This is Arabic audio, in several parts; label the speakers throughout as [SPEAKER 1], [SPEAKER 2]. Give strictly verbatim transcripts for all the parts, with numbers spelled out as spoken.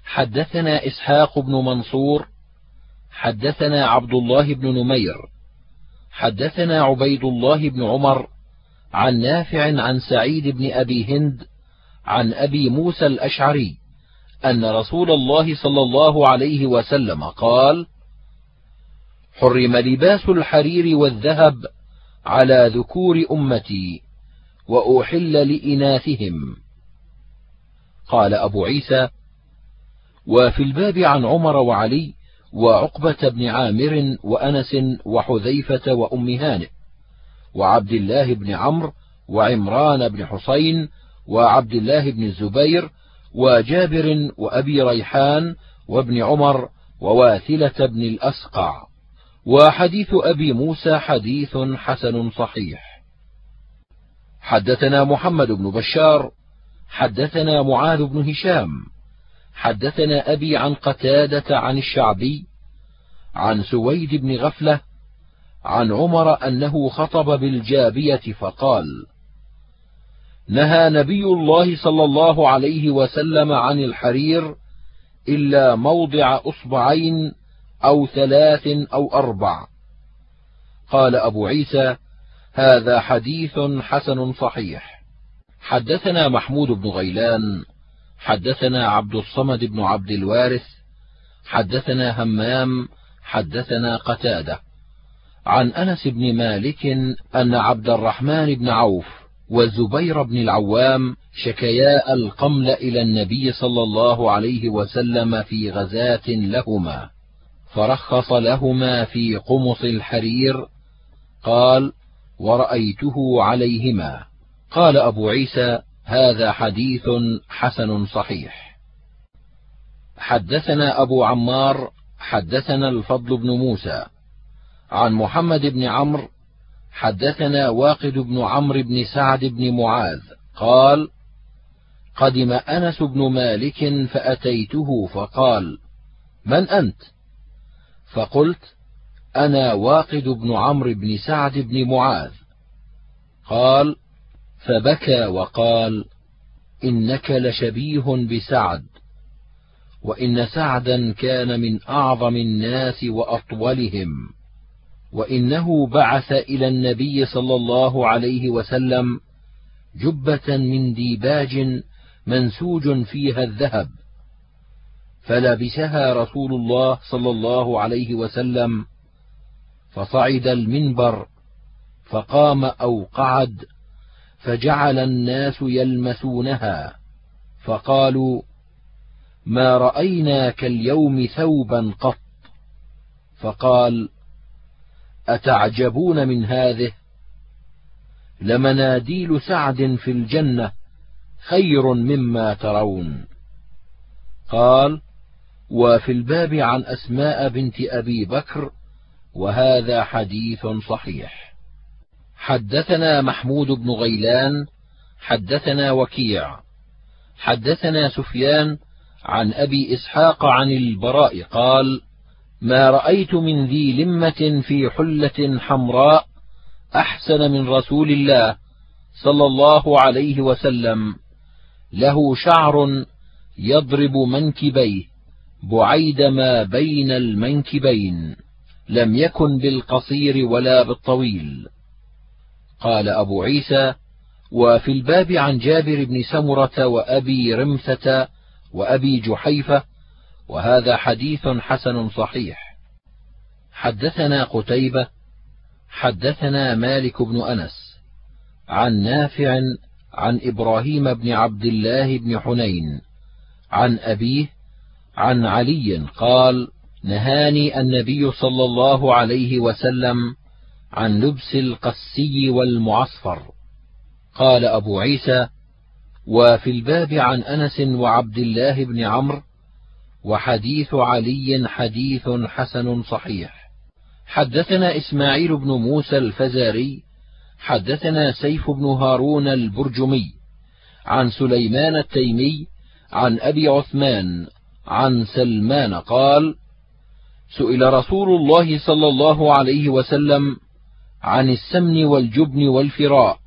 [SPEAKER 1] حدثنا إسحاق بن منصور حدثنا عبد الله بن نمير حدثنا عبيد الله بن عمر عن نافع عن سعيد بن أبي هند عن أبي موسى الأشعري أن رسول الله صلى الله عليه وسلم قال: حرم لباس الحرير والذهب على ذكور أمتي وأحل لإناثهم. قال أبو عيسى: وفي الباب عن عمر وعلي وعقبة بن عامر وأنس وحذيفة وأم هانئ وعبد الله بن عمرو وعمران بن حسين وعبد الله بن الزبير وجابر وأبي ريحان وابن عمر وواثلة بن الأسقع. وحديث أبي موسى حديث حسن صحيح. حدثنا محمد بن بشار حدثنا معاذ بن هشام حدثنا أبي عن قتادة عن الشعبي عن سويد بن غفلة عن عمر أنه خطب بالجابية فقال: نهى نبي الله صلى الله عليه وسلم عن الحرير إلا موضع أصبعين أو ثلاث أو أربع. قال أبو عيسى: هذا حديث حسن صحيح. حدثنا محمود بن غيلان حدثنا عبد الصمد بن عبد الوارث حدثنا همام حدثنا قتادة عن أنس بن مالك أن عبد الرحمن بن عوف والزبير بن العوام شكيا القمل إلى النبي صلى الله عليه وسلم في غزاة لهما، فرخص لهما في قمص الحرير. قال: ورأيته عليهما. قال أبو عيسى: هذا حديث حسن صحيح. حدثنا أبو عمار حدثنا الفضل بن موسى عن محمد بن عمرو حدثنا واقد بن عمرو بن سعد بن معاذ قال: قدم أنس بن مالك فأتيته فقال: من أنت؟ فقلت: أنا واقد بن عمرو بن سعد بن معاذ. قال: فبكى وقال: إنك لشبيه بسعد، وإن سعدا كان من أعظم الناس وأطولهم، وإنه بعث إلى النبي صلى الله عليه وسلم جبة من ديباج منسوج فيها الذهب، فلبسها رسول الله صلى الله عليه وسلم، فصعد المنبر فقام أو قعد، فجعل الناس يلمسونها، فقالوا: ما رأينا كاليوم ثوبا قط. فقال: أتعجبون من هذه؟ لمناديل سعد في الجنة خير مما ترون. قال: وفي الباب عن أسماء بنت أبي بكر، وهذا حديث صحيح. حدثنا محمود بن غيلان حدثنا وكيع حدثنا سفيان عن أبي إسحاق عن البراء قال: ما رأيت من ذي لمة في حلة حمراء أحسن من رسول الله صلى الله عليه وسلم، له شعر يضرب منكبيه بعيد ما بين المنكبين، لم يكن بالقصير ولا بالطويل. قال أبو عيسى: وفي الباب عن جابر بن سمرة وأبي رمثة وأبي جحيفة، وهذا حديث حسن صحيح. حدثنا قتيبة حدثنا مالك بن أنس عن نافع عن إبراهيم بن عبد الله بن حنين عن أبيه عن علي قال: نهاني النبي صلى الله عليه وسلم عن لبس القسي والمعصفر. قال أبو عيسى: وفي الباب عن أنس وعبد الله بن عمرو، وحديث علي حديث حسن صحيح. حدثنا إسماعيل بن موسى الفزاري حدثنا سيف بن هارون البرجمي عن سليمان التيمي عن أبي عثمان عن سلمان قال: سئل رسول الله صلى الله عليه وسلم عن السمن والجبن والفراء،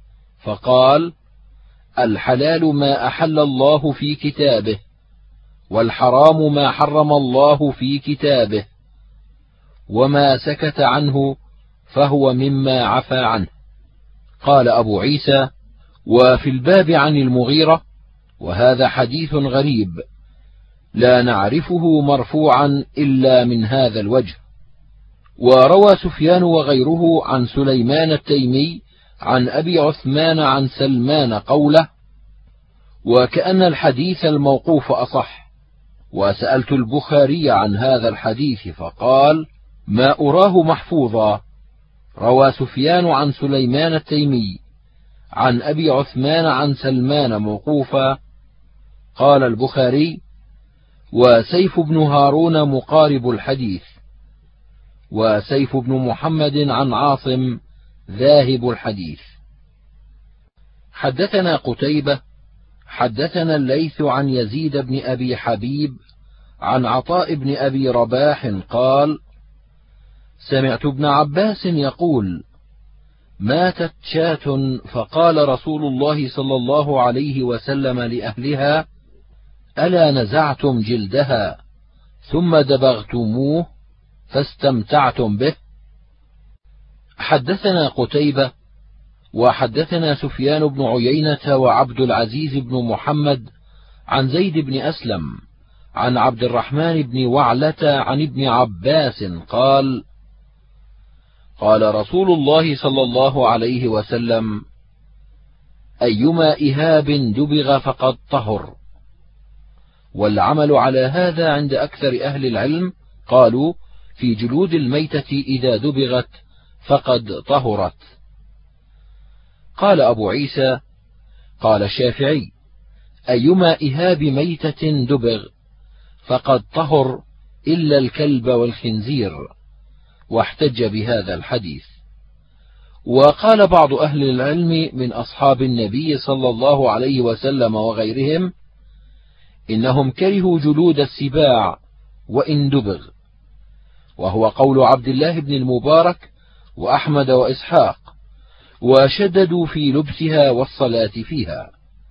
[SPEAKER 1] فقال: الحلال ما أحل الله في كتابه، والحرام ما حرم الله في كتابه، وما سكت عنه فهو مما عفى عنه. قال أبو عيسى: وفي الباب عن المغيرة، وهذا حديث غريب لا نعرفه مرفوعا إلا من هذا الوجه. وروى سفيان وغيره عن سليمان التيمي عن أبي عثمان عن سلمان قوله: وكأن الحديث الموقوف أصح. وسألت البخاري عن هذا الحديث فقال: ما أراه محفوظا. روى سفيان عن سليمان التيمي عن أبي عثمان عن سلمان موقوفا. قال البخاري: وسيف بن هارون مقارب الحديث، وسيف بن محمد عن عاصم ذاهب الحديث. حدثنا قتيبة حدثنا الليث عن يزيد بن أبي حبيب عن عطاء بن أبي رباح قال: سمعت ابن عباس يقول: ماتت شاة فقال رسول الله صلى الله عليه وسلم لأهلها: ألا نزعتم جلدها ثم دبغتموه فاستمتعتم به؟ حدثنا قتيبة وحدثنا سفيان بن عيينة وعبد العزيز بن محمد عن زيد بن أسلم عن عبد الرحمن بن وعلة عن ابن عباس قال: قال رسول الله صلى الله عليه وسلم: أيما إهاب دبغ فقد طهر. والعمل على هذا عند أكثر أهل العلم قالوا في جلود الميتة إذا دبغت فقد طهرت. قال أبو عيسى: قال الشافعي: أيما إهاب ميتة دبغ فقد طهر إلا الكلب والخنزير، واحتج بهذا الحديث. وقال بعض أهل العلم من أصحاب النبي صلى الله عليه وسلم وغيرهم إنهم كرهوا جلود السباع وإن دبغ، وهو قول عبد الله بن المبارك وأحمد وإسحاق، وشددوا في لبسها والصلاة فيها.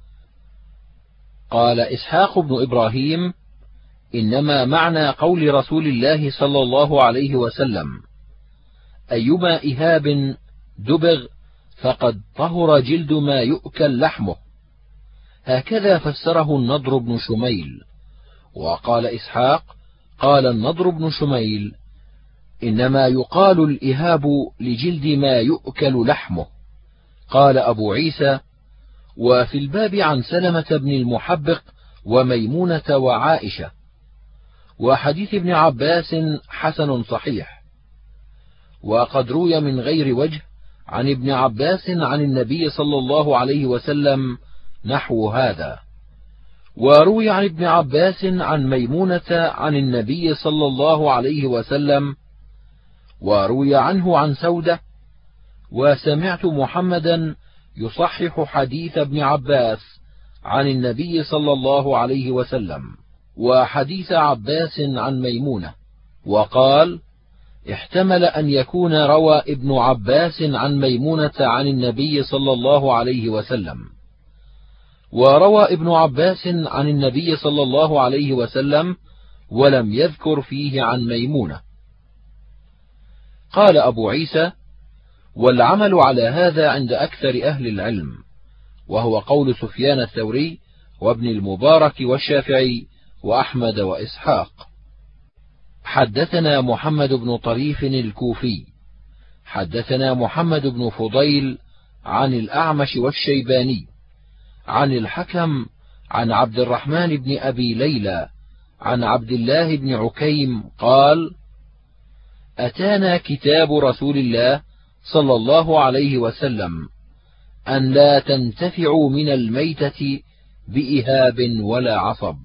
[SPEAKER 1] قال إسحاق بن إبراهيم: إنما معنى قول رسول الله صلى الله عليه وسلم: أيما إهاب دبغ فقد طهر جلد ما يؤكل لحمه، هكذا فسره النضر بن شميل. وقال إسحاق: قال النضر بن شميل: إنما يقال الإهاب لجلد ما يؤكل لحمه. قال أبو عيسى: وفي الباب عن سلمة بن المحبق وميمونة وعائشة. وحديث ابن عباس حسن صحيح. وقد روي من غير وجه عن ابن عباس عن النبي صلى الله عليه وسلم نحو هذا. وروي عن ابن عباس عن ميمونة عن النبي صلى الله عليه وسلم، وروي عنه عن سودة. وسمعت محمدا يصحح حديث ابن عباس عن النبي صلى الله عليه وسلم وحديث عباس عن ميمونة، وقال: احتمل أن يكون روى ابن عباس عن ميمونة عن النبي صلى الله عليه وسلم، وروى ابن عباس عن النبي صلى الله عليه وسلم ولم يذكر فيه عن ميمونة. قال أبو عيسى: والعمل على هذا عند أكثر أهل العلم، وهو قول سفيان الثوري وابن المبارك والشافعي وأحمد وإسحاق. حدثنا محمد بن طريف الكوفي حدثنا محمد بن فضيل عن الأعمش والشيباني عن الحكم عن عبد الرحمن بن أبي ليلى عن عبد الله بن عكيم قال: أتانا كتاب رسول الله صلى الله عليه وسلم أن لا تنتفعوا من الميتة بإهاب ولا عصب.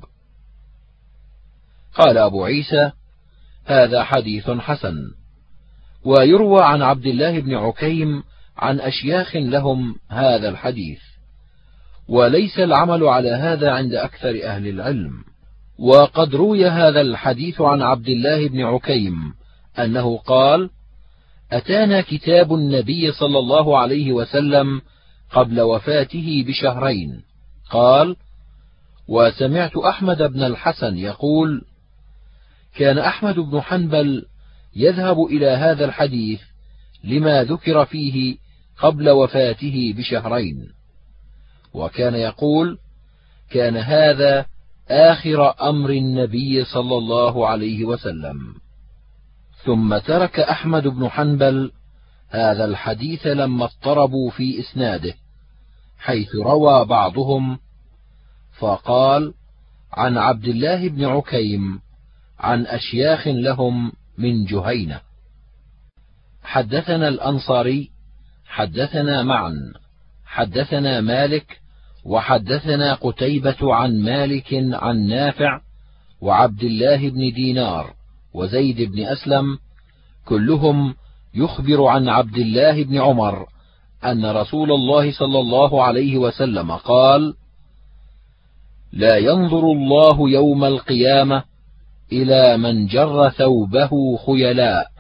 [SPEAKER 1] قال أبو عيسى: هذا حديث حسن. ويروى عن عبد الله بن عكيم عن أشياخ لهم هذا الحديث، وليس العمل على هذا عند أكثر أهل العلم. وقد روي هذا الحديث عن عبد الله بن عكيم أنه قال: أتانا كتاب النبي صلى الله عليه وسلم قبل وفاته بشهرين، قال: وسمعت أحمد بن الحسن يقول: كان أحمد بن حنبل يذهب إلى هذا الحديث لما ذكر فيه قبل وفاته بشهرين، وكان يقول: كان هذا آخر أمر النبي صلى الله عليه وسلم. ثم ترك أحمد بن حنبل هذا الحديث لما اضطربوا في إسناده، حيث روى بعضهم فقال: عن عبد الله بن عكيم عن أشياخ لهم من جهينة. حدثنا الأنصاري حدثنا معا حدثنا مالك وحدثنا قتيبة عن مالك عن نافع وعبد الله بن دينار وزيد بن أسلم، كلهم يخبر عن عبد الله بن عمر أن رسول الله صلى الله عليه وسلم قال: لا ينظر الله يوم القيامة إلى من جر ثوبه خيلاء.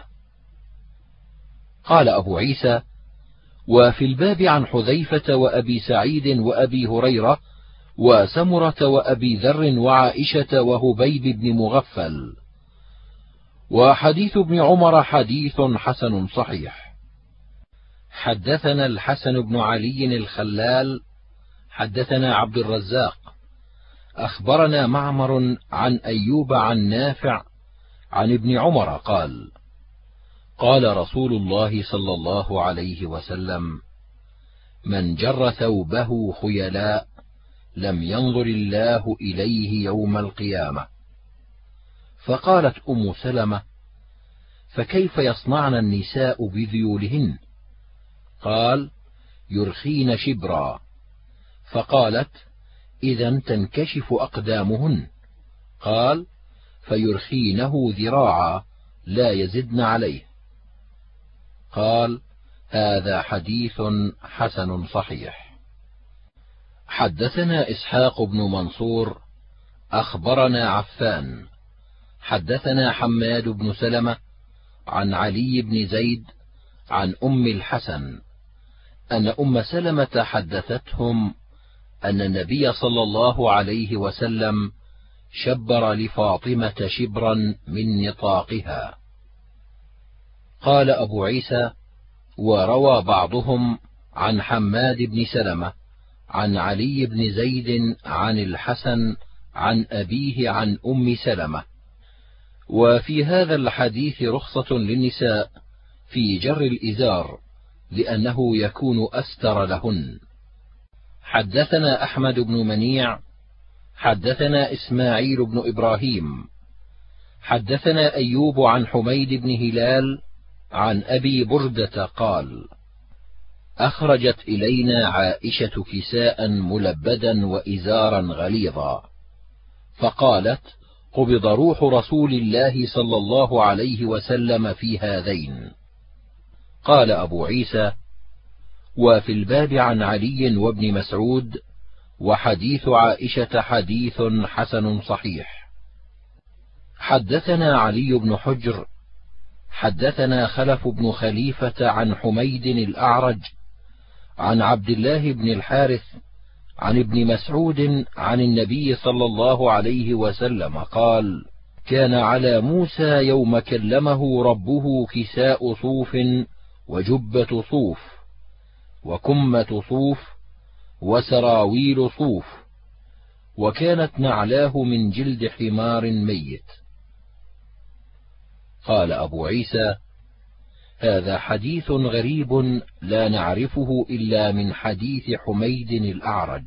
[SPEAKER 1] قال أبو عيسى: وفي الباب عن حذيفة وأبي سعيد وأبي هريرة وسمرة وأبي ذر وعائشة وهبيب بن مغفل. وحديث ابن عمر حديث حسن صحيح. حدثنا الحسن بن علي الخلال حدثنا عبد الرزاق أخبرنا معمر عن أيوب عن نافع عن ابن عمر قال: قال رسول الله صلى الله عليه وسلم: من جر ثوبه خيلاء لم ينظر الله إليه يوم القيامة. فقالت أم سلمة: فكيف يصنعن النساء بذيولهن؟ قال: يرخين شبرا. فقالت: إذا تنكشف أقدامهن. قال: فيرخينه ذراعا لا يزدن عليه. قال: هذا حديث حسن صحيح. حدثنا إسحاق بن منصور أخبرنا عفان حدثنا حماد بن سلمة عن علي بن زيد عن أم الحسن أن أم سلمة حدثتهم أن النبي صلى الله عليه وسلم شبر لفاطمة شبرا من نطاقها. قال أبو عيسى: وروى بعضهم عن حماد بن سلمة عن علي بن زيد عن الحسن عن أبيه عن أم سلمة. وفي هذا الحديث رخصة للنساء في جر الإزار لأنه يكون أستر لهن. حدثنا أحمد بن منيع حدثنا إسماعيل بن إبراهيم حدثنا أيوب عن حميد بن هلال عن أبي بردة قال: أخرجت إلينا عائشة كساء ملبدا وإزارا غليظا، فقالت: قبض روح رسول الله صلى الله عليه وسلم في هذين. قال أبو عيسى: وفي الباب عن علي وابن مسعود، وحديث عائشة حديث حسن صحيح. حدثنا علي بن حجر حدثنا خلف بن خليفة عن حميد الأعرج عن عبد الله بن الحارث عن ابن مسعود عن النبي صلى الله عليه وسلم قال: كان على موسى يوم كلمه ربه كساء صوف وجبة صوف وكمة صوف وسراويل صوف، وكانت نعلاه من جلد حمار ميت. قال أبو عيسى: هذا حديث غريب لا نعرفه إلا من حديث حميد الأعرج.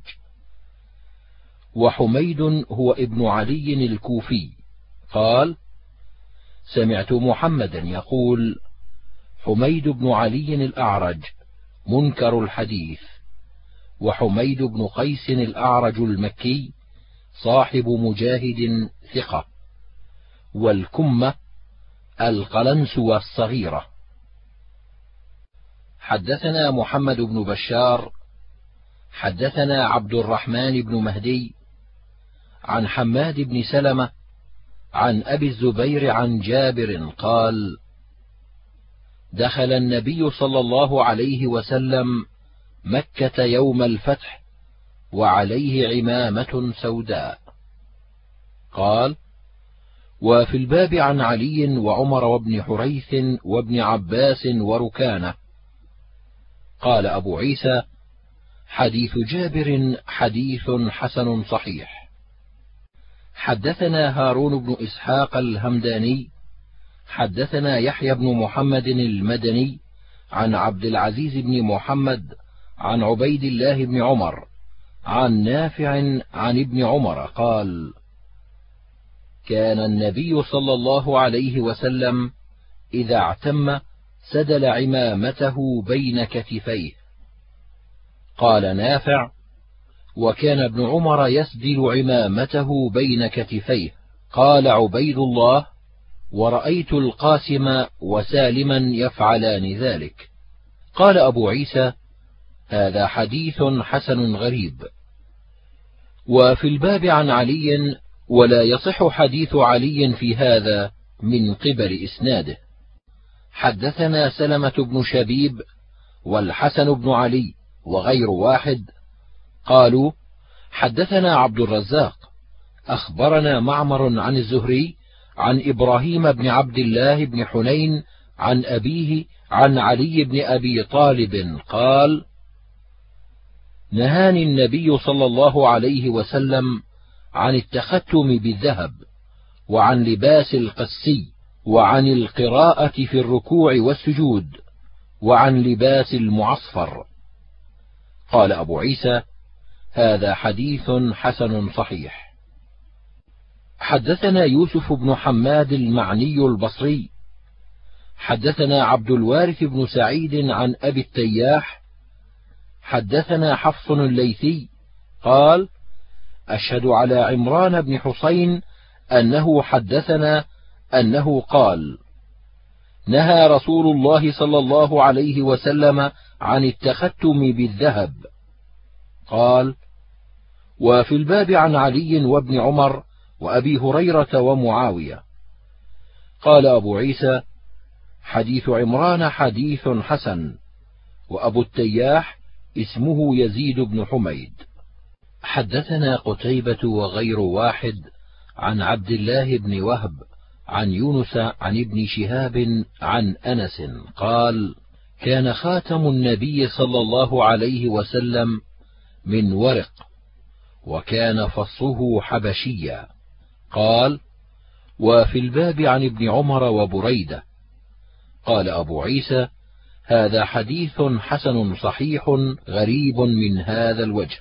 [SPEAKER 1] وحميد هو ابن علي الكوفي قال: سمعت محمدا يقول: حميد بن علي الأعرج منكر الحديث، وحميد بن قيس الأعرج المكي صاحب مجاهد ثقة، والكمة القلنسوة الصغيرة. حدثنا محمد بن بشار حدثنا عبد الرحمن بن مهدي عن حماد بن سلمة عن أبي الزبير عن جابر قال: دخل النبي صلى الله عليه وسلم مكة يوم الفتح، وعليه عمامة سوداء. قال: وفي الباب عن علي وعمر وابن حريث وابن عباس وركانة. قال أبو عيسى: حديث جابر حديث حسن صحيح. حدثنا هارون بن إسحاق الهمداني حدثنا يحيى بن محمد المدني عن عبد العزيز بن محمد عن عبيد الله بن عمر عن نافع عن ابن عمر قال: كان النبي صلى الله عليه وسلم إذا اعتم سدل عمامته بين كتفيه. قال نافع: وكان ابن عمر يسدل عمامته بين كتفيه. قال عبيد الله: ورأيت القاسم وسالما يفعلان ذلك. قال أبو عيسى: هذا حديث حسن غريب. وفي الباب عن علي، ولا يصح حديث علي في هذا من قبل إسناده. حدثنا سلمة بن شبيب والحسن بن علي وغير واحد قالوا: حدثنا عبد الرزاق أخبرنا معمر عن الزهري عن إبراهيم بن عبد الله بن حنين عن أبيه عن علي بن أبي طالب قال: نهاني النبي صلى الله عليه وسلم عن التختم بالذهب، وعن لباس القسي، وعن القراءة في الركوع والسجود، وعن لباس المعصفر. قال أبو عيسى: هذا حديث حسن صحيح. حدثنا يوسف بن حماد المعني البصري حدثنا عبد الوارث بن سعيد عن أبي التياح حدثنا حفص الليثي قال: أشهد على عمران بن حسين أنه حدثنا أنه قال: نهى رسول الله صلى الله عليه وسلم عن التختم بالذهب. قال: وفي الباب عن علي وابن عمر وأبي هريرة ومعاوية. قال أبو عيسى: حديث عمران حديث حسن، وأبو التياح اسمه يزيد بن حميد. حدثنا قتيبة وغير واحد عن عبد الله بن وهب عن يونس عن ابن شهاب عن أنس قال: كان خاتم النبي صلى الله عليه وسلم من ورق، وكان فصه حبشيا. قال: وفي الباب عن ابن عمر وبريدة. قال أبو عيسى: هذا حديث حسن صحيح غريب من هذا الوجه.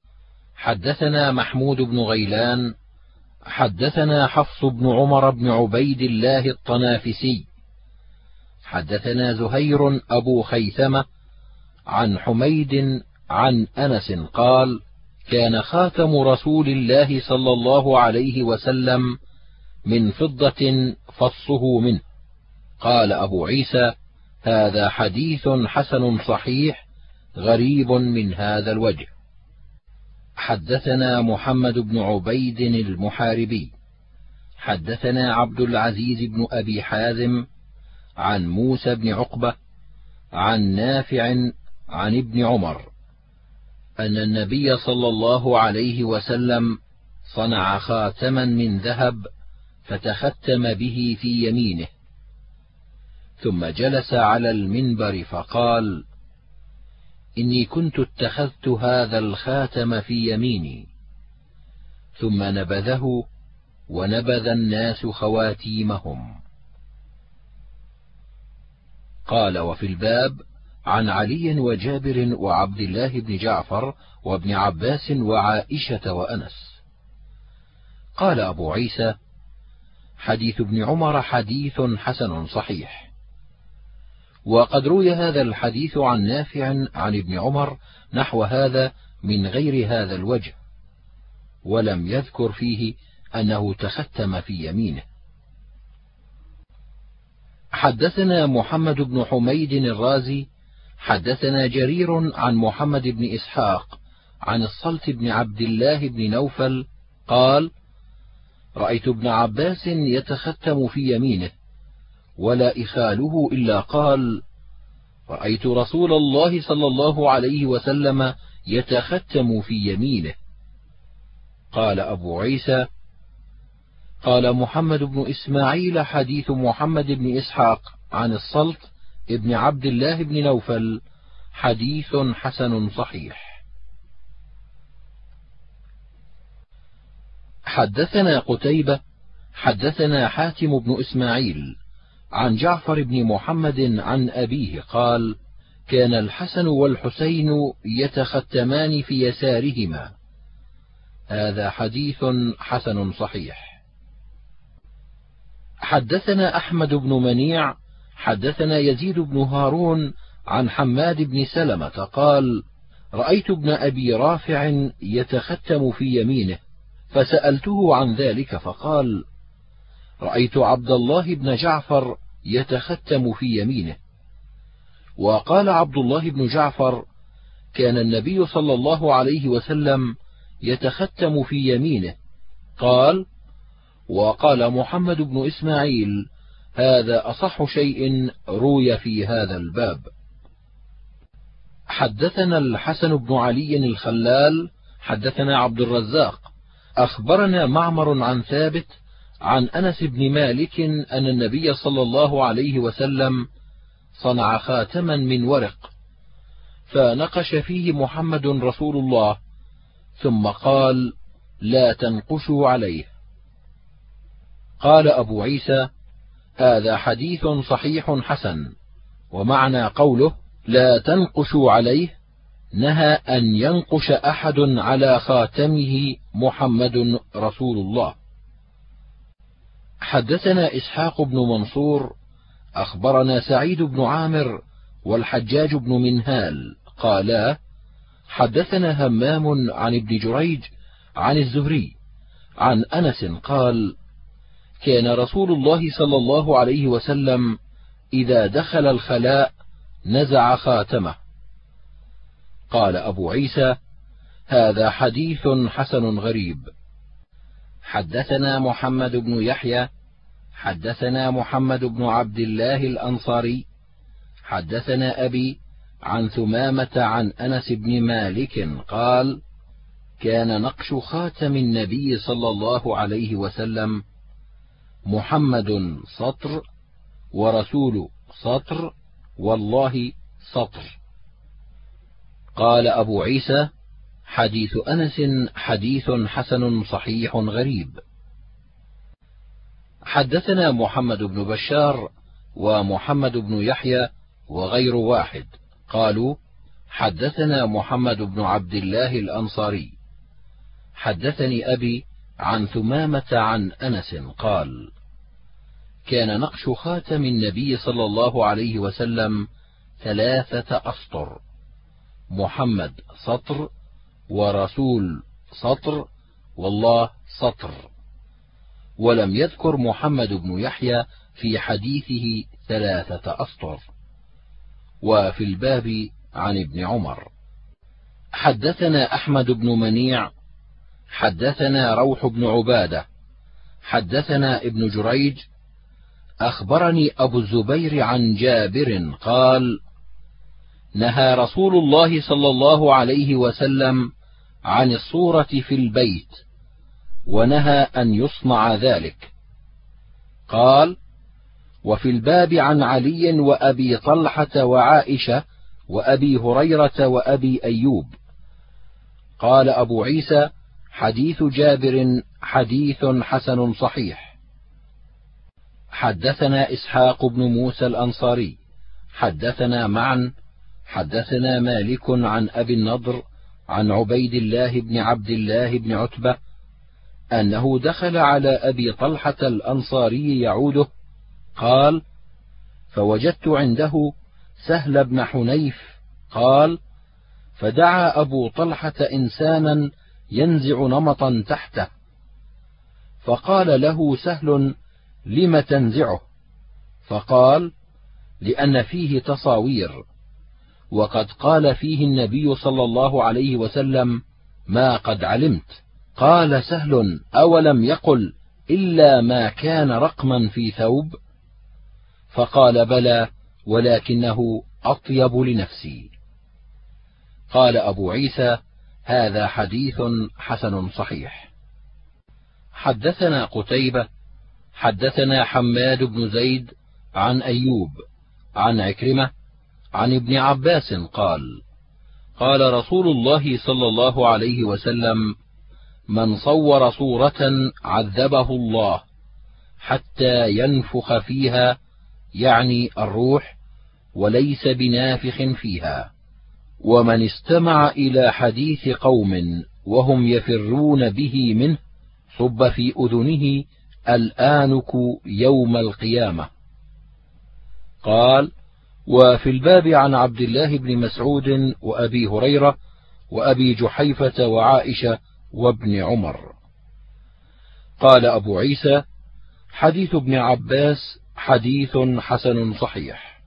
[SPEAKER 1] حدثنا محمود بن غيلان حدثنا حفص بن عمر بن عبيد الله الطنافسي حدثنا زهير أبو خيثمة عن حميد عن أنس قال: كان خاتم رسول الله صلى الله عليه وسلم من فضة فصه منه. قال أبو عيسى: هذا حديث حسن صحيح غريب من هذا الوجه. حدثنا محمد بن عبيد المحاربي حدثنا عبد العزيز بن أبي حازم عن موسى بن عقبة عن نافع عن ابن عمر أن النبي صلى الله عليه وسلم صنع خاتما من ذهب فتختم به في يمينه، ثم جلس على المنبر فقال: إني كنت اتخذت هذا الخاتم في يميني. ثم نبذه، ونبذ الناس خواتيمهم. قال: وفي الباب عن علي وجابر وعبد الله بن جعفر وابن عباس وعائشة وأنس. قال أبو عيسى: حديث ابن عمر حديث حسن صحيح. وقد روي هذا الحديث عن نافع عن ابن عمر نحو هذا من غير هذا الوجه، ولم يذكر فيه أنه تختم في يمينه. حدثنا محمد بن حميد الرازي حدثنا جرير عن محمد بن إسحاق عن الصلت بن عبد الله بن نوفل قال: رأيت ابن عباس يتختم في يمينه، ولا إخاله إلا قال: رأيت رسول الله صلى الله عليه وسلم يتختم في يمينه. قال أبو عيسى: قال محمد بن إسماعيل: حديث محمد بن إسحاق عن الصلت ابن عبد الله بن نوفل حديث حسن صحيح. حدثنا قتيبة حدثنا حاتم بن إسماعيل عن جعفر بن محمد عن أبيه قال: كان الحسن والحسين يتختمان في يسارهما. هذا حديث حسن صحيح. حدثنا أحمد بن منيع حدثنا يزيد بن هارون عن حماد بن سلمة قال: رأيت ابن أبي رافع يتختم في يمينه، فسألته عن ذلك فقال: رأيت عبد الله بن جعفر يتختم في يمينه. وقال عبد الله بن جعفر: كان النبي صلى الله عليه وسلم يتختم في يمينه. قال: وقال محمد بن إسماعيل: هذا أصح شيء روي في هذا الباب. حدثنا الحسن بن علي الخلال حدثنا عبد الرزاق أخبرنا معمر عن ثابت عن أنس بن مالك أن النبي صلى الله عليه وسلم صنع خاتما من ورق، فنقش فيه محمد رسول الله، ثم قال: لا تنقشوا عليه. قال أبو عيسى: هذا حديث صحيح حسن. ومعنى قوله لا تنقشوا عليه نهى أن ينقش أحد على خاتمه محمد رسول الله. حدثنا إسحاق بن منصور أخبرنا سعيد بن عامر والحجاج بن منهال قالا: حدثنا همام عن ابن جريج عن الزهري عن أنس قال: كان رسول الله صلى الله عليه وسلم إذا دخل الخلاء نزع خاتمه. قال أبو عيسى: هذا حديث حسن غريب. حدثنا محمد بن يحيى حدثنا محمد بن عبد الله الأنصاري حدثنا أبي عن ثمامة عن أنس بن مالك قال: كان نقش خاتم النبي صلى الله عليه وسلم محمد سطر ورسول سطر والله سطر. قال أبو عيسى: حديث أنس حديث حسن صحيح غريب. حدثنا محمد بن بشار ومحمد بن يحيى وغير واحد قالوا: حدثنا محمد بن عبد الله الأنصاري حدثني أبي عن ثمامة عن أنس قال: كان نقش خاتم النبي صلى الله عليه وسلم ثلاثة أسطر، محمد سطر ورسول سطر والله سطر. ولم يذكر محمد بن يحيى في حديثه ثلاثة أسطر. وفي الباب عن ابن عمر. حدثنا أحمد بن منيع حدثنا روح بن عبادة حدثنا ابن جريج أخبرني أبو الزبير عن جابر قال: نهى رسول الله صلى الله عليه وسلم عن الصورة في البيت، ونهى أن يصنع ذلك. قال: وفي الباب عن علي وأبي طلحة وعائشة وأبي هريرة وأبي أيوب. قال أبو عيسى: حديث جابر حديث حسن صحيح. حدثنا إسحاق بن موسى الأنصاري حدثنا معا حدثنا مالك عن أبي النضر عن عبيد الله بن عبد الله بن عتبة أنه دخل على أبي طلحة الأنصاري يعوده. قال: فوجدت عنده سهل بن حنيف. قال: فدعا أبو طلحة إنسانا ينزع نمطا تحته، فقال له سهل: لم تنزعه؟ فقال: لأن فيه تصاوير، وقد قال فيه النبي صلى الله عليه وسلم ما قد علمت. قال سهل: أولم يقل إلا ما كان رقما في ثوب؟ فقال: بلى، ولكنه أطيب لنفسي. قال أبو عيسى: هذا حديث حسن صحيح. حدثنا قتيبة حدثنا حماد بن زيد عن أيوب عن عكرمة عن ابن عباس قال: قال رسول الله صلى الله عليه وسلم: من صور صورة عذبه الله حتى ينفخ فيها، يعني الروح، وليس بنافخ فيها. ومن استمع إلى حديث قوم وهم يفرون به منه صب في أذنه الآنك يوم القيامة. قال: وفي الباب عن عبد الله بن مسعود وأبي هريرة وأبي جحيفة وعائشة وابن عمر. قال أبو عيسى: حديث ابن عباس حديث حسن صحيح.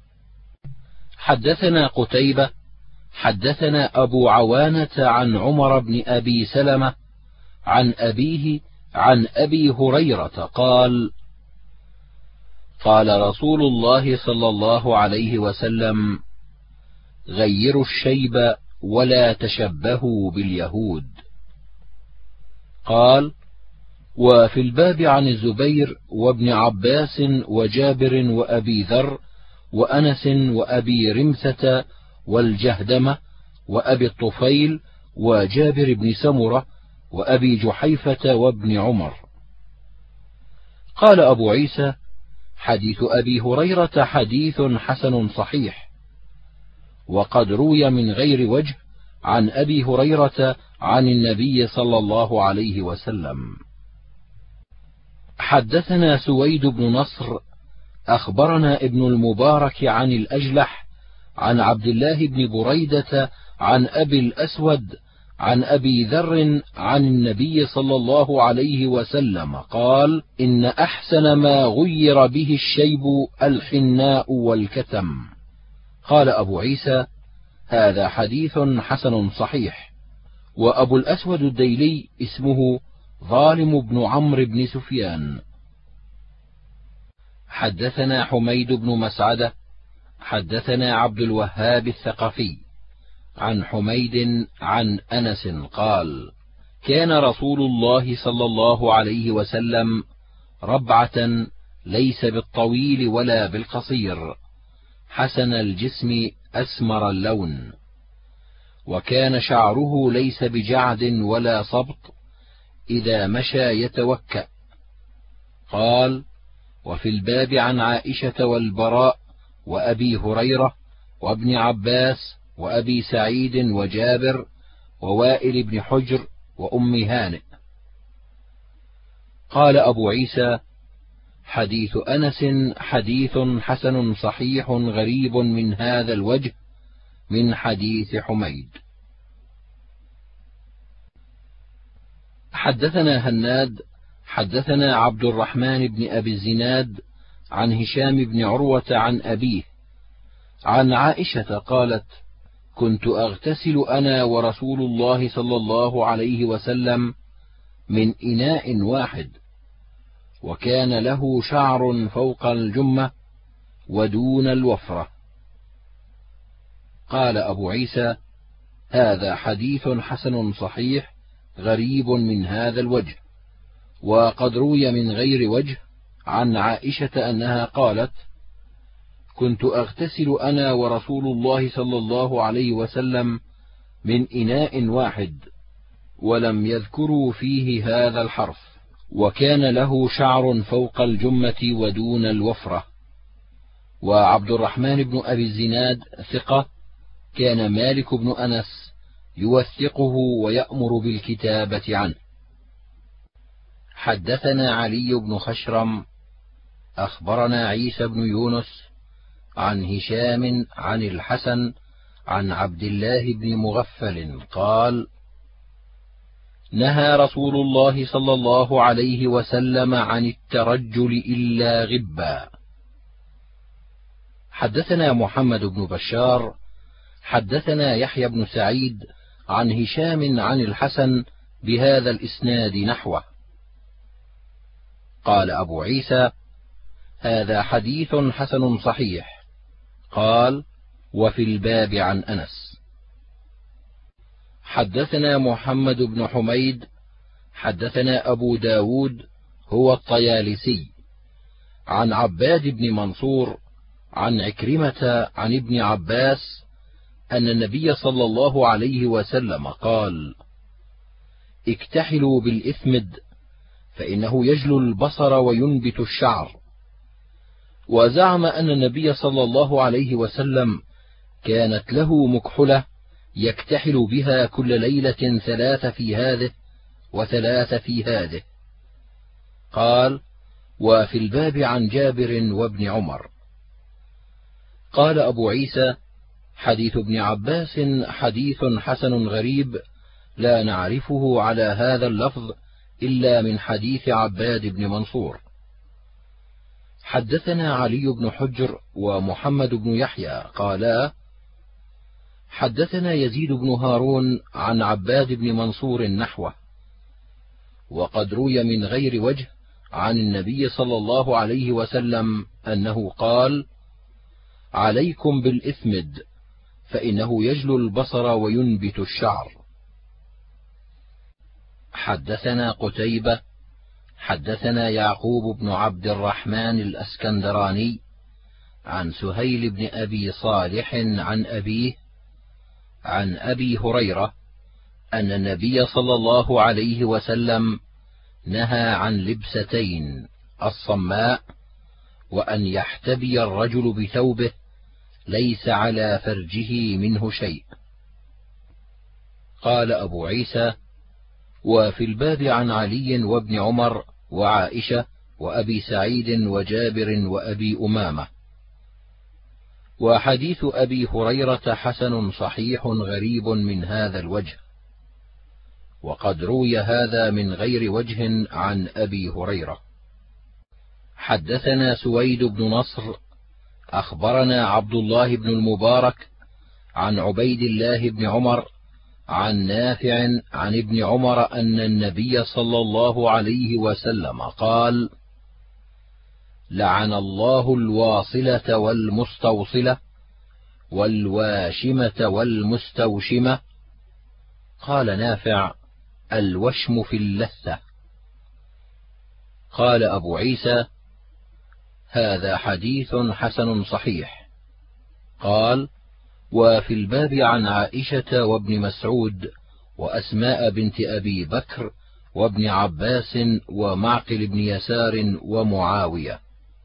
[SPEAKER 1] حدثنا قتيبة حدثنا أبو عوانة عن عمر بن أبي سلمة عن أبيه عن أبي هريرة قال: قال رسول الله صلى الله عليه وسلم: غيروا الشيب ولا تشبهوا باليهود. قال: وفي الباب عن الزبير وابن عباس وجابر وأبي ذر وأنس وأبي رمثة والجهدمة وأبي الطفيل وجابر بن سمرة وأبي جحيفة وابن عمر. قال أبو عيسى: حديث أبي هريرة حديث حسن صحيح، وقد روي من غير وجه عن أبي هريرة عن النبي صلى الله عليه وسلم. حدثنا سويد بن نصر أخبرنا ابن المبارك عن الأجلح عن عبد الله بن بريدة عن أبي الأسود عن أبي ذر عن النبي صلى الله عليه وسلم قال: إن أحسن ما غير به الشيب الحناء والكتم. قال أبو عيسى: هذا حديث حسن صحيح. وأبو الأسود الديلي اسمه ظالم بن عمرو بن سفيان. حدثنا حميد بن مسعدة حدثنا عبد الوهاب الثقفي عن حميد عن أنس قال: كان رسول الله صلى الله عليه وسلم ربعة ليس بالطويل ولا بالقصير، حسن الجسم أسمر اللون، وكان شعره ليس بجعد ولا صبط، إذا مشى يتوكأ. قال: وفي الباب عن عائشة والبراء وأبي هريرة وابن عباس وأبي سعيد وجابر ووائل بن حجر وأم هانئ. قال أبو عيسى: حديث أنس حديث حسن صحيح غريب من هذا الوجه من حديث حميد. حدثنا هناد حدثنا عبد الرحمن بن أبي الزناد عن هشام بن عروة عن أبيه عن عائشة قالت: كنت أغتسل أنا ورسول الله صلى الله عليه وسلم من إناء واحد، وكان له شعر فوق الجمة ودون الوفرة. قال أبو عيسى: هذا حديث حسن صحيح غريب من هذا الوجه، وقد روي من غير وجه عن عائشة أنها قالت: كنت أغتسل أنا ورسول الله صلى الله عليه وسلم من إناء واحد، ولم يذكروا فيه هذا الحرف، وكان له شعر فوق الجمة ودون الوفرة. وعبد الرحمن بن أبي الزناد ثقة، كان مالك بن أنس يوثقه ويأمر بالكتابة عنه. حدثنا علي بن خشرم أخبرنا عيسى بن يونس عن هشام عن الحسن عن عبد الله بن مغفل قال: نهى رسول الله صلى الله عليه وسلم عن الترجل إلا غبا. حدثنا محمد بن بشار حدثنا يحيى بن سعيد عن هشام عن الحسن بهذا الإسناد نحوه. قال أبو عيسى: هذا حديث حسن صحيح. قال: وفي الباب عن أنس. حدثنا محمد بن حميد حدثنا أبو داود هو الطيالسي عن عباد بن منصور عن عكرمة عن ابن عباس أن النبي صلى الله عليه وسلم قال: اكتحلوا بالإثمد فإنه يجلو البصر وينبت الشعر. وزعم أن النبي صلى الله عليه وسلم كانت له مكحلة يكتحل بها كل ليلة ثلاث في هذه وثلاث في هذه. قال: وفي الباب عن جابر وابن عمر. قال أبو عيسى: حديث ابن عباس حديث حسن غريب لا نعرفه على هذا اللفظ إلا من حديث عباد بن منصور. حدثنا علي بن حجر ومحمد بن يحيى قالا: حدثنا يزيد بن هارون عن عباد بن منصور نحوه، وقد روي من غير وجه عن النبي صلى الله عليه وسلم أنه قال: عليكم بالإثمد فإنه يجلو البصر وينبت الشعر. حدثنا قتيبة حدثنا يعقوب بن عبد الرحمن الأسكندراني عن سهيل بن أبي صالح عن أبيه عن أبي هريرة أن النبي صلى الله عليه وسلم نهى عن لبستين: الصماء، وأن يحتبي الرجل بثوبه ليس على فرجه منه شيء. قال أبو عيسى: وفي الباب عن علي وابن عمر وعائشة وأبي سعيد وجابر وأبي أمامة. وحديث أبي هريرة حسن صحيح غريب من هذا الوجه، وقد روي هذا من غير وجه عن أبي هريرة. حدثنا سويد بن نصر أخبرنا عبد الله بن المبارك عن عبيد الله بن عمر عن نافع عن ابن عمر أن النبي صلى الله عليه وسلم قال: لعن الله الواصلة والمستوصلة والواشمة والمستوشمة. قال نافع: الوشم في اللثة. قال أبو عيسى: هذا حديث حسن صحيح. قال: وفي الباب عن عائشة وابن مسعود وأسماء بنت أبي بكر وابن عباس ومعقل بن يسار ومعاوية.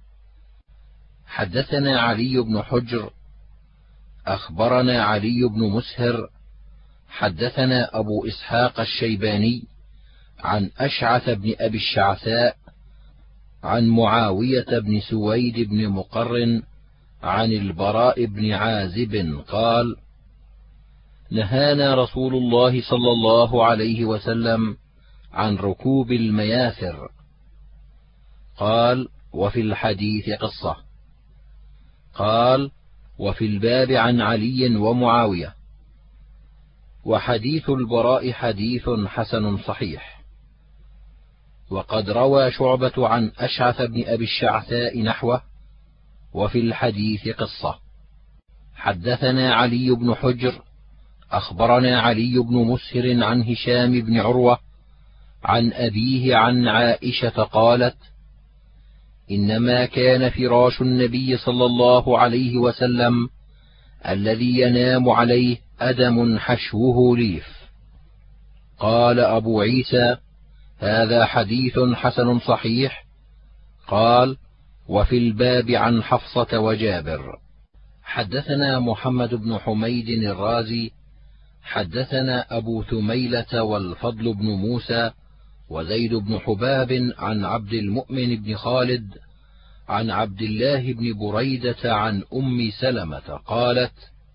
[SPEAKER 1] حدثنا علي بن حجر أخبرنا علي بن مسهر حدثنا أبو إسحاق الشيباني عن أشعث بن أبي الشعثاء عن معاوية بن سويد بن مقرن عن البراء بن عازب قال: نهانا رسول الله صلى الله عليه وسلم عن ركوب المياثر. قال: وفي الحديث قصة. قال: وفي الباب عن علي ومعاوية. وحديث البراء حديث حسن صحيح. وقد روى شعبة عن أشعث بن أبي الشعثاء نحوه، وفي الحديث قصة. حدثنا علي بن حجر أخبرنا علي بن مسهر عن هشام بن عروة عن أبيه عن عائشة قالت: إنما كان فراش النبي صلى الله عليه وسلم الذي ينام عليه أدم حشوه ليف. قال أبو عيسى: هذا حديث حسن صحيح. قال: وفي الباب عن حفصة وجابر. حدثنا محمد بن حميد الرازي حدثنا أبو ثميلة والفضل بن موسى وزيد بن حباب عن عبد المؤمن بن خالد عن عبد الله بن بريدة عن أم سلمة قالت: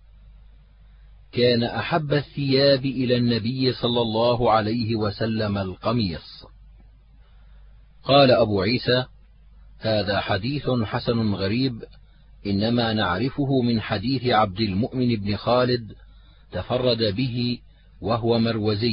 [SPEAKER 1] كان أحب الثياب إلى النبي صلى الله عليه وسلم القميص. قال أبو عيسى: هذا حديث حسن غريب، إنما نعرفه من حديث عبد المؤمن بن خالد تفرد به وهو مروزي.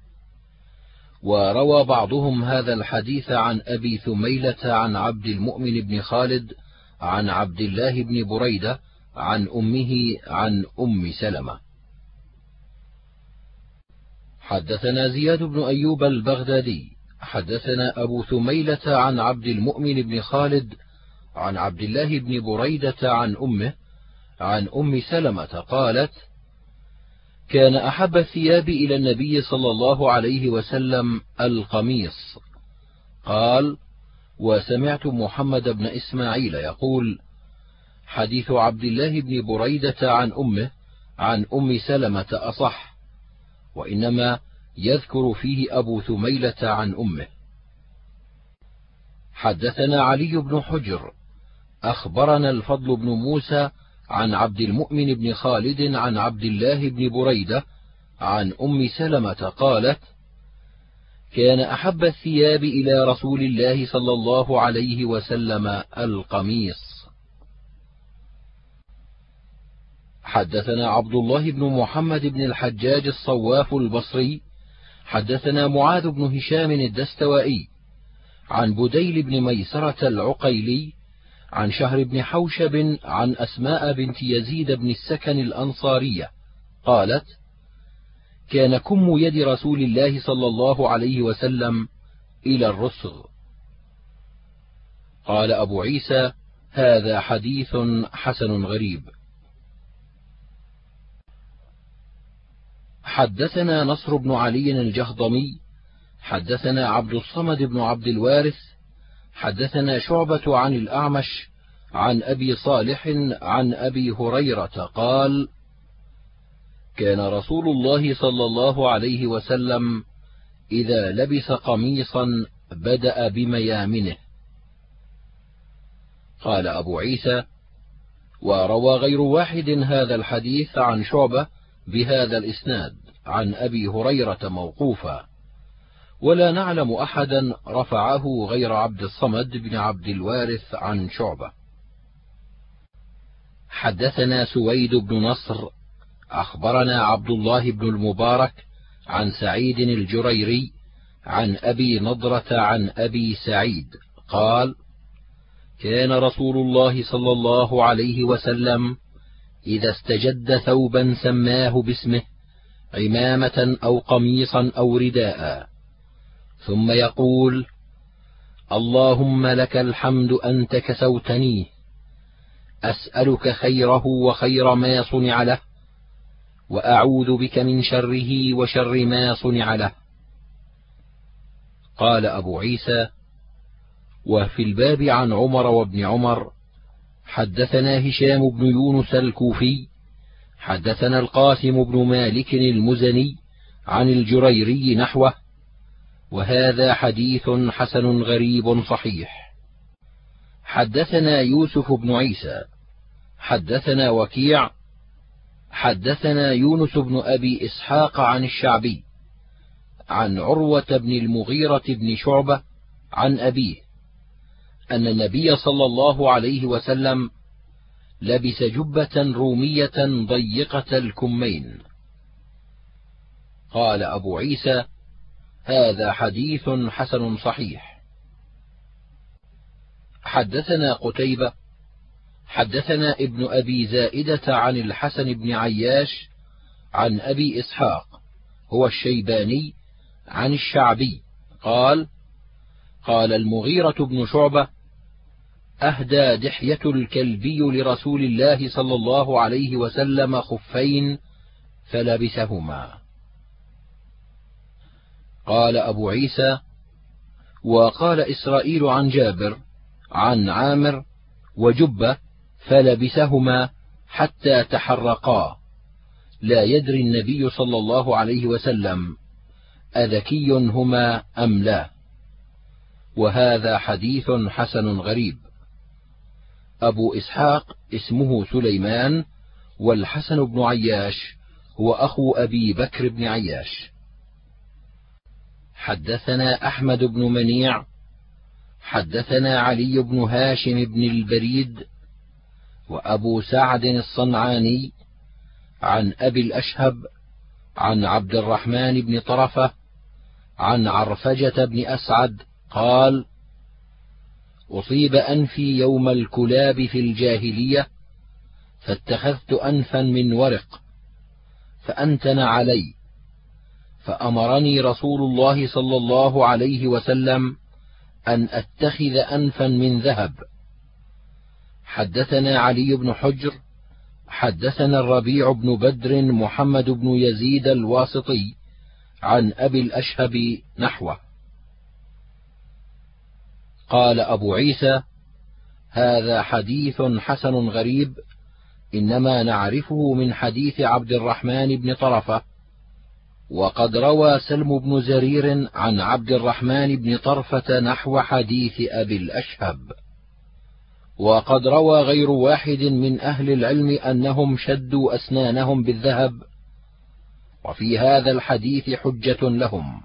[SPEAKER 1] وروى بعضهم هذا الحديث عن أبي ثميلة عن عبد المؤمن بن خالد عن عبد الله بن بريدة عن أمه عن أم سلمة. حدثنا زياد بن أيوب البغدادي حدثنا أبو ثميلة عن عبد المؤمن بن خالد عن عبد الله بن بريدة عن أمه عن أم سلمة قالت: كان أحب الثياب إلى النبي صلى الله عليه وسلم القميص. قال: وسمعت محمد بن إسماعيل يقول: حديث عبد الله بن بريدة عن أمه عن أم سلمة أصح، وإنما يذكر فيه أبو ثميلة عن أمه. حدثنا علي بن حجر أخبرنا الفضل بن موسى عن عبد المؤمن بن خالد عن عبد الله بن بريدة عن أم سلمة قالت: كان أحب الثياب إلى رسول الله صلى الله عليه وسلم القميص. حدثنا عبد الله بن محمد بن الحجاج الصواف البصري حدثنا معاذ بن هشام الدستوائي عن بديل بن ميسرة العقيلي عن شهر بن حوشب عن أسماء بنت يزيد بن السكن الأنصارية قالت: كان كم يد رسول الله صلى الله عليه وسلم إلى الرسغ. قال أبو عيسى: هذا حديث حسن غريب. حدثنا نصر بن علي الجهضمي حدثنا عبد الصمد بن عبد الوارث حدثنا شعبة عن الأعمش عن أبي صالح عن أبي هريرة قال: كان رسول الله صلى الله عليه وسلم إذا لبس قميصا بدأ بميامنه. قال أبو عيسى: وروى غير واحد هذا الحديث عن شعبة بهذا الإسناد عن أبي هريرة موقوفا، ولا نعلم أحدا رفعه غير عبد الصمد بن عبد الوارث عن شعبة. حدثنا سويد بن نصر أخبرنا عبد الله بن المبارك عن سعيد الجريري عن أبي نضرة عن أبي سعيد قال: كان رسول الله صلى الله عليه وسلم إذا استجد ثوبا سماه باسمه، عمامة أو قميصا أو رداء، ثم يقول: اللهم لك الحمد أنت كسوتنيه، أسألك خيره وخير ما صنع له، وأعوذ بك من شره وشر ما صنع له. قال أبو عيسى: وفي الباب عن عمر وابن عمر حدثنا هشام بن يونس الكوفي حدثنا القاسم بن مالك المزني عن الجريري نحوه، وهذا حديث حسن غريب صحيح. حدثنا يوسف بن عيسى حدثنا وكيع حدثنا يونس بن أبي إسحاق عن الشعبي عن عروة بن المغيرة بن شعبة عن أبيه أن النبي صلى الله عليه وسلم لبس جبة رومية ضيقة الكمين. قال أبو عيسى: هذا حديث حسن صحيح. حدثنا قتيبة حدثنا ابن أبي زائدة عن الحسن بن عياش عن أبي إسحاق هو الشيباني عن الشعبي قال: قال المغيرة بن شعبة: أهدى دحية الكلبي لرسول الله صلى الله عليه وسلم خفين فلبسهما. قال أبو عيسى: وقال إسرائيل عن جابر عن عامر: وجبة فلبسهما حتى تحرقا، لا يدري النبي صلى الله عليه وسلم أذكي هما أم لا. وهذا حديث حسن غريب. أبو إسحاق اسمه سليمان، والحسن بن عياش هو أخو أبي بكر بن عياش. حدثنا أحمد بن منيع حدثنا علي بن هاشم بن البريد وأبو سعد الصنعاني عن أبي الأشهب عن عبد الرحمن بن طرفة عن عرفجة بن أسعد قال: أصيب أنفي يوم الكلاب في الجاهلية، فاتخذت أنفا من ورق فأنتن علي، فأمرني رسول الله صلى الله عليه وسلم أن أتخذ أنفا من ذهب. حدثنا علي بن حجر حدثنا الربيع بن بدر محمد بن يزيد الواسطي عن أبي الأشهب نحوه. قال أبو عيسى: هذا حديث حسن غريب، إنما نعرفه من حديث عبد الرحمن بن طرفة، وقد روى سلم بن زرير عن عبد الرحمن بن طرفة نحو حديث أبي الأشهب. وقد روى غير واحد من أهل العلم أنهم شدوا أسنانهم بالذهب، وفي هذا الحديث حجة لهم.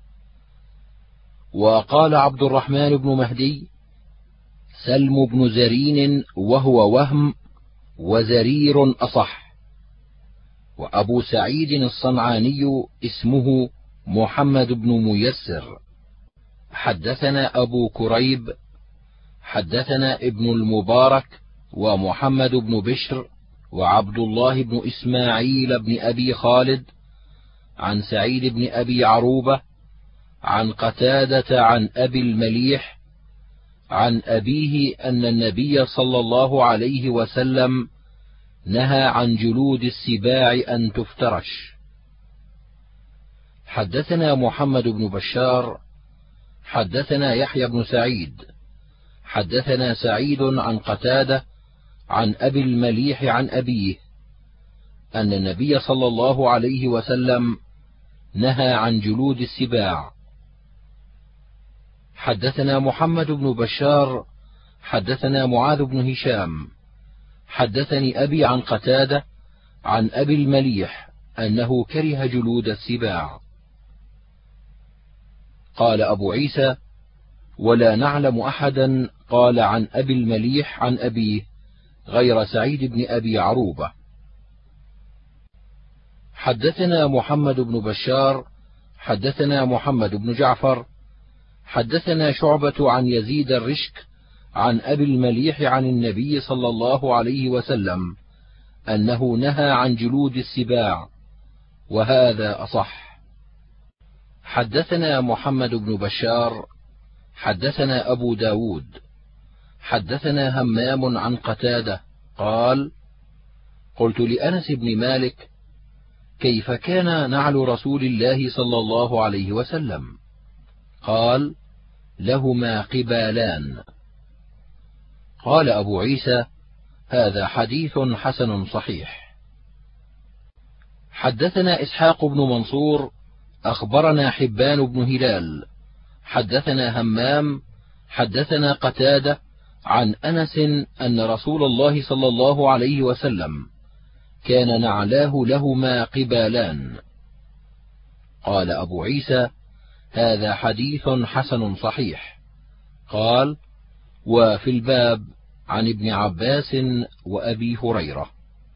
[SPEAKER 1] وقال عبد الرحمن بن مهدي: سلم بن زرين وهو وهم، وزرير أصح. وأبو سعيد الصنعاني اسمه محمد بن ميسر. حدثنا أبو كريب حدثنا ابن المبارك ومحمد بن بشر وعبد الله بن إسماعيل بن أبي خالد عن سعيد بن أبي عروبة عن قتادة عن أبي المليح عن أبيه أن النبي صلى الله عليه وسلم نهى عن جلود السباع أن تفترش. حدثنا محمد بن بشار حدثنا يحيى بن سعيد حدثنا سعيد عن قتادة عن أبي المليح عن أبيه أن النبي صلى الله عليه وسلم نهى عن جلود السباع. حدثنا محمد بن بشار حدثنا معاذ بن هشام حدثني أبي عن قتادة عن أبي المليح أنه كره جلود السباع. قال أبو عيسى: ولا نعلم أحدا قال عن أبي المليح عن أبيه غير سعيد بن أبي عروبة. حدثنا محمد بن بشار حدثنا محمد بن جعفر حدثنا شعبة عن يزيد الرشك عن أبي المليح عن النبي صلى الله عليه وسلم أنه نهى عن جلود السباع، وهذا أصح. حدثنا محمد بن بشار حدثنا أبو داود حدثنا همام عن قتادة قال: قلت لأنس بن مالك: كيف كان نعل رسول الله صلى الله عليه وسلم؟ قال: لهما قبالان. قال أبو عيسى: هذا حديث حسن صحيح. حدثنا إسحاق بن منصور أخبرنا حبان بن هلال حدثنا همام حدثنا قتادة عن أنس أن رسول الله صلى الله عليه وسلم كان نعلاه لهما قبالان. قال أبو عيسى: هذا حديث حسن صحيح. قال: وفي الباب عن ابن عباس وأبي هريرة.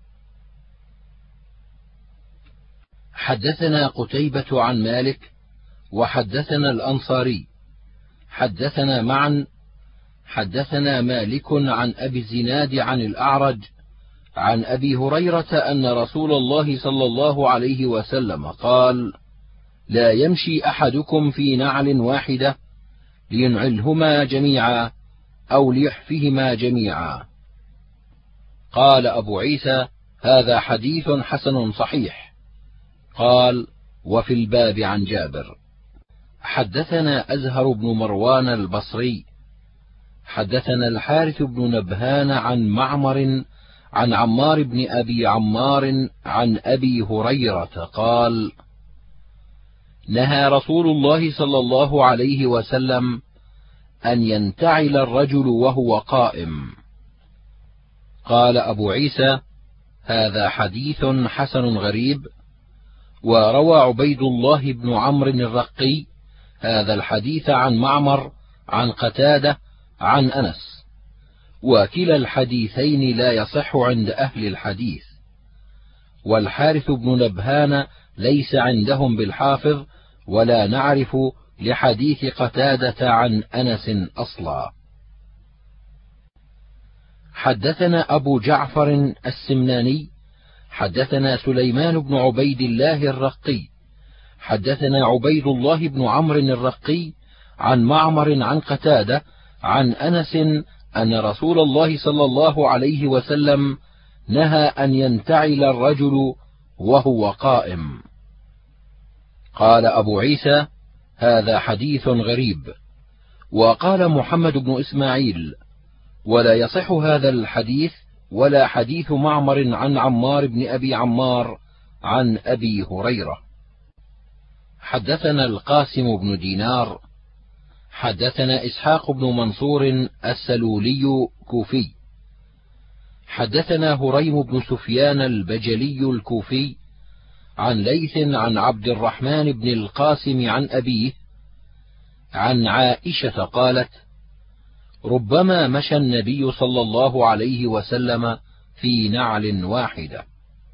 [SPEAKER 1] حدثنا قتيبة عن مالك وحدثنا الأنصاري حدثنا معا حدثنا مالك عن أبي الزناد عن الأعرج عن أبي هريرة أن رسول الله صلى الله عليه وسلم قال: لا يمشي أحدكم في نعل واحدة لينعلهما جميعا أو ليحفهما جميعا. قال أبو عيسى: هذا حديث حسن صحيح. قال: وفي الباب عن جابر. حدثنا أزهر بن مروان البصري حدثنا الحارث بن نبهان عن معمر عن عمار بن أبي عمار عن أبي هريرة قال: نهى رسول الله صلى الله عليه وسلم أن ينتعل الرجل وهو قائم. قال أبو عيسى: هذا حديث حسن غريب. وروى عبيد الله بن عمرو الرقي هذا الحديث عن معمر عن قتادة عن أنس، وكلا الحديثين لا يصح عند أهل الحديث، والحارث بن نبهان ليس عندهم بالحافظ، ولا نعرف لحديث قتادة عن أنس أصلا. حدثنا أبو جعفر السمناني حدثنا سليمان بن عبيد الله الرقي حدثنا عبيد الله بن عمرو الرقي عن معمر عن قتادة عن أنس أن رسول الله صلى الله عليه وسلم نهى أن ينتعل الرجل وهو قائم. قال أبو عيسى: هذا حديث غريب. وقال محمد بن إسماعيل: ولا يصح هذا الحديث ولا حديث معمر عن عمار بن أبي عمار عن أبي هريرة. حدثنا القاسم بن دينار حدثنا إسحاق بن منصور السلولي كوفي حدثنا هريم بن سفيان البجلي الكوفي عن ليث عن عبد الرحمن بن القاسم عن أبيه عن عائشة قالت: ربما مشى النبي صلى الله عليه وسلم في نعل واحدة.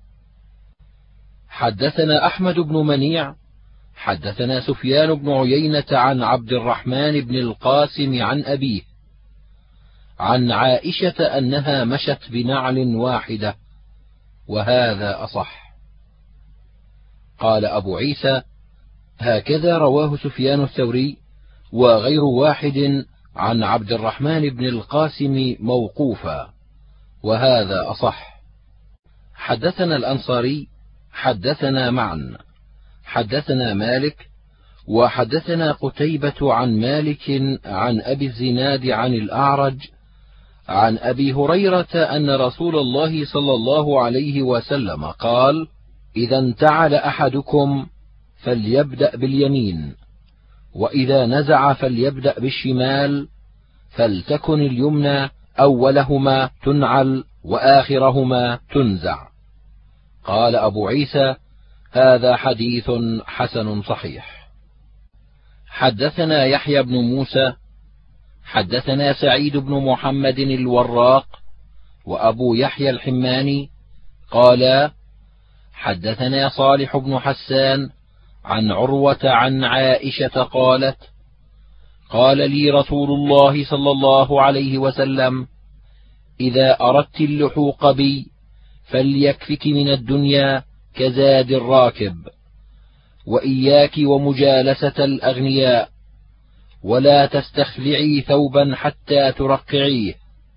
[SPEAKER 1] حدثنا أحمد بن منيع حدثنا سفيان بن عيينة عن عبد الرحمن بن القاسم عن أبيه عن عائشة أنها مشت بنعل واحدة، وهذا أصح. قال أبو عيسى: هكذا رواه سفيان الثوري وغير واحد عن عبد الرحمن بن القاسم موقوفا، وهذا أصح. حدثنا الأنصاري حدثنا معا حدثنا مالك وحدثنا قتيبة عن مالك عن أبي الزناد عن الأعرج عن أبي هريرة أن رسول الله صلى الله عليه وسلم قال: إذا انتعل أحدكم فليبدأ باليمين، وإذا نزع فليبدأ بالشمال، فلتكن اليمنى أولهما تنعل وآخرهما تنزع. قال أبو عيسى: هذا حديث حسن صحيح. حدثنا يحيى بن موسى حدثنا سعيد بن محمد الوراق وأبو يحيى الحماني قالا: حدثنا صالح بن حسان عن عروة عن عائشة قالت: قال لي رسول الله صلى الله عليه وسلم: إذا أردت اللحوق بي فليكفك من الدنيا كزاد الراكب، وإياك ومجالسة الأغنياء، ولا تستخلعي ثوبا حتى ترقعيه.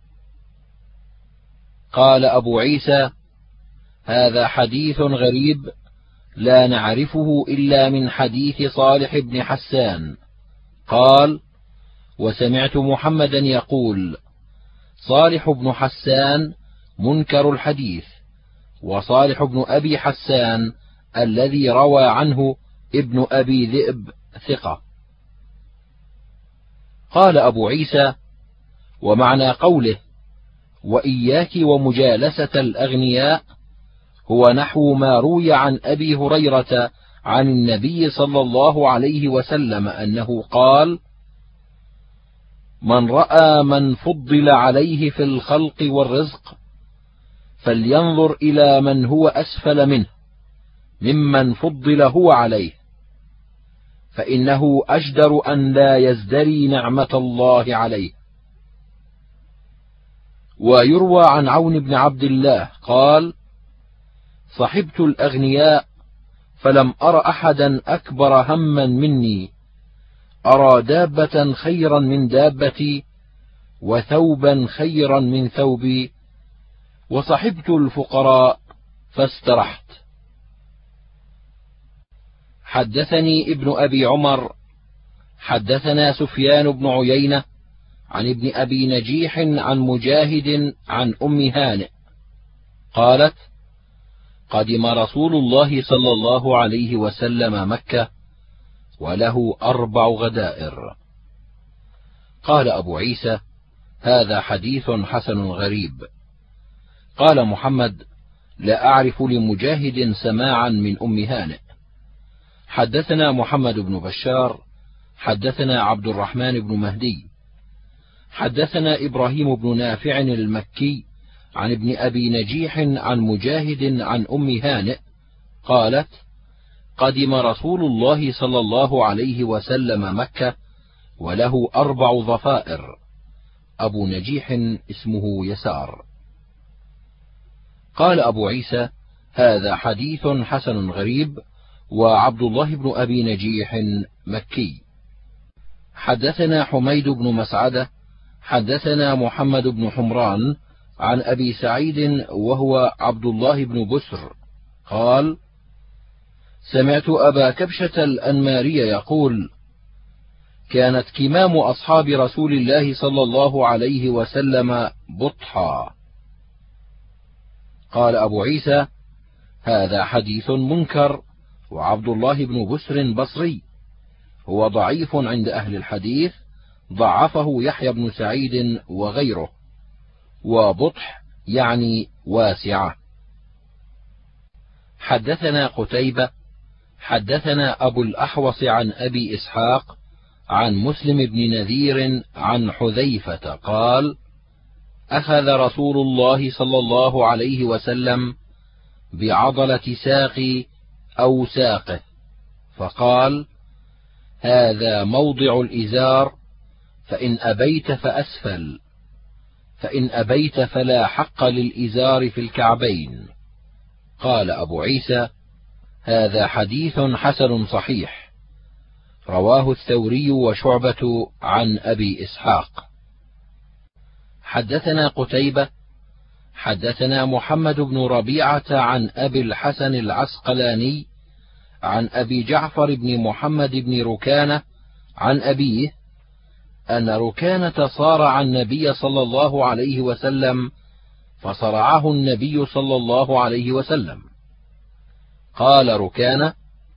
[SPEAKER 1] قال أبو عيسى: هذا حديث غريب لا نعرفه إلا من حديث صالح بن حسان. قال: وسمعت محمدا يقول: صالح بن حسان منكر الحديث، وصالح بن أبي حسان الذي روى عنه ابن أبي ذئب ثقة. قال أبو عيسى: ومعنى قوله وإياك ومجالسة الأغنياء هو نحو ما روي عن أبي هريرة عن النبي صلى الله عليه وسلم أنه قال: من رأى من فضل عليه في الخلق والرزق فلينظر إلى من هو أسفل منه ممن فضل هو عليه، فإنه أجدر أن لا يزدري نعمة الله عليه. ويروى عن عون بن عبد الله قال: صحبت الأغنياء فلم أر أحدا أكبر هما مني، أرى دابة خيرا من دابتي، وثوبا خيرا من ثوبي، وصحبت الفقراء فاسترحت. حدثني ابن أبي عمر حدثنا سفيان بن عيينة عن ابن أبي نجيح عن مجاهد عن أم هانئ قالت: قدم رسول الله صلى الله عليه وسلم مكة وله أربع غدائر. قال أبو عيسى: هذا حديث حسن غريب. قال محمد: لا أعرف لمجاهد سماعا من أم هانئ. حدثنا محمد بن بشار حدثنا عبد الرحمن بن مهدي حدثنا إبراهيم بن نافع المكي عن ابن أبي نجيح عن مجاهد عن أم هانئ قالت: قدم رسول الله صلى الله عليه وسلم مكة وله أربع ظفائر. أبو نجيح اسمه يسار. قال أبو عيسى: هذا حديث حسن غريب، وعبد الله بن أبي نجيح مكي. حدثنا حميد بن مسعدة حدثنا محمد بن حمران عن أبي سعيد وهو عبد الله بن بسر قال: سمعت أبا كبشة الأنماري يقول: كانت كمام أصحاب رسول الله صلى الله عليه وسلم بطحا. قال أبو عيسى: هذا حديث منكر، وعبد الله بن بسر بصري، هو ضعيف عند أهل الحديث، ضعفه يحيى بن سعيد وغيره، وبطح يعني واسعة. حدثنا قتيبة حدثنا أبو الأحوص عن أبي إسحاق عن مسلم بن نذير عن حذيفة قال: أخذ رسول الله صلى الله عليه وسلم بعضلة ساقي أو ساقه فقال: هذا موضع الإزار، فإن أبيت فأسفل، فإن أبيت فلا حق للإزار في الكعبين. قال أبو عيسى: هذا حديث حسن صحيح، رواه الثوري وشعبة عن أبي إسحاق. حدثنا قتيبة حدثنا محمد بن ربيعة عن أبي الحسن العسقلاني عن أبي جعفر بن محمد بن ركانة عن أبيه أن ركانة صارع النبي صلى الله عليه وسلم فصرعه النبي صلى الله عليه وسلم. قال ركانة: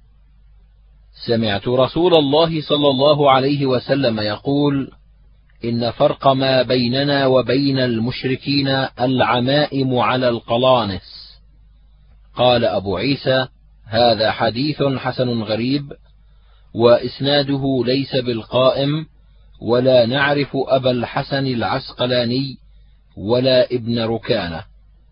[SPEAKER 1] سمعت رسول الله صلى الله عليه وسلم يقول: إن فرق ما بيننا وبين المشركين العمائم على القلانس. قال أبو عيسى: هذا حديث حسن غريب، وإسناده ليس بالقائم، ولا نعرف أبا الحسن العسقلاني ولا ابن ركانة.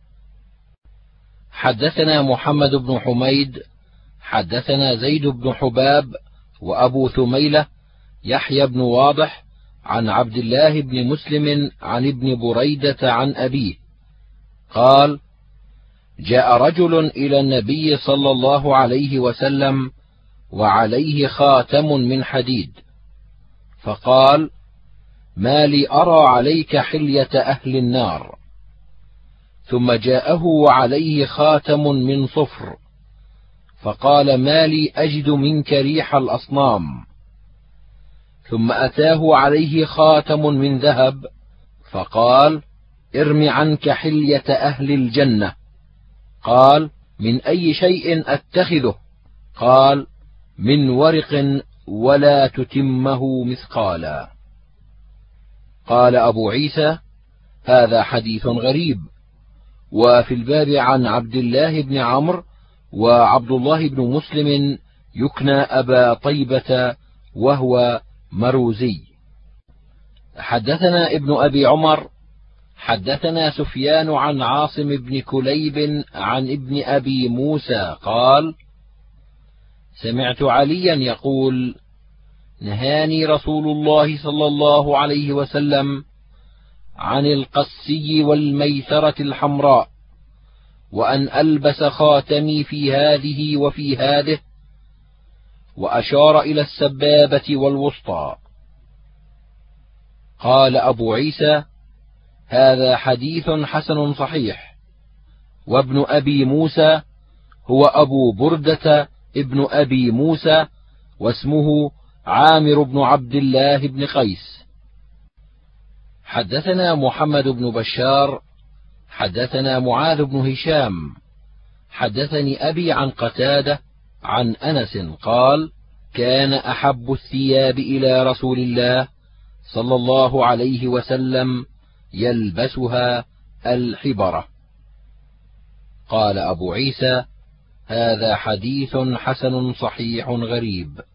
[SPEAKER 1] حدثنا محمد بن حميد حدثنا زيد بن حباب وأبو ثميلة يحيى بن واضح عن عبد الله بن مسلم عن ابن بريدة عن أبيه قال: جاء رجل إلى النبي صلى الله عليه وسلم وعليه خاتم من حديد، فقال: ما لي أرى عليك حلية أهل النار. ثم جاءه وعليه خاتم من صفر، فقال: ما لي أجد منك ريح الأصنام. ثم أتاه عليه خاتم من ذهب، فقال: ارم عنك حلية أهل الجنة. قال: من أي شيء أتخذه؟ قال: من ورق ولا تتمه مثقالا. قال أبو عيسى: هذا حديث غريب. وفي الباب عن عبد الله بن عمرو وعبد الله بن مسلم يكنى أبا طيبة وهو مروزي. حدثنا ابن أبي عمر حدثنا سفيان عن عاصم بن كليب عن ابن أبي موسى قال: سمعت عليا يقول: نهاني رسول الله صلى الله عليه وسلم عن القسي والميثرة الحمراء، وأن ألبس خاتمي في هذه وفي هذه، وأشار إلى السبابة والوسطى. قال أبو عيسى: هذا حديث حسن صحيح. وابن أبي موسى هو أبو بردة ابن أبي موسى، واسمه عامر بن عبد الله بن قيس. حدثنا محمد بن بشار حدثنا معاذ بن هشام حدثني أبي عن قتادة عن أنس قال: كان أحب الثياب إلى رسول الله صلى الله عليه وسلم يلبسها الحبرة. قال أبو عيسى: هذا حديث حسن صحيح غريب.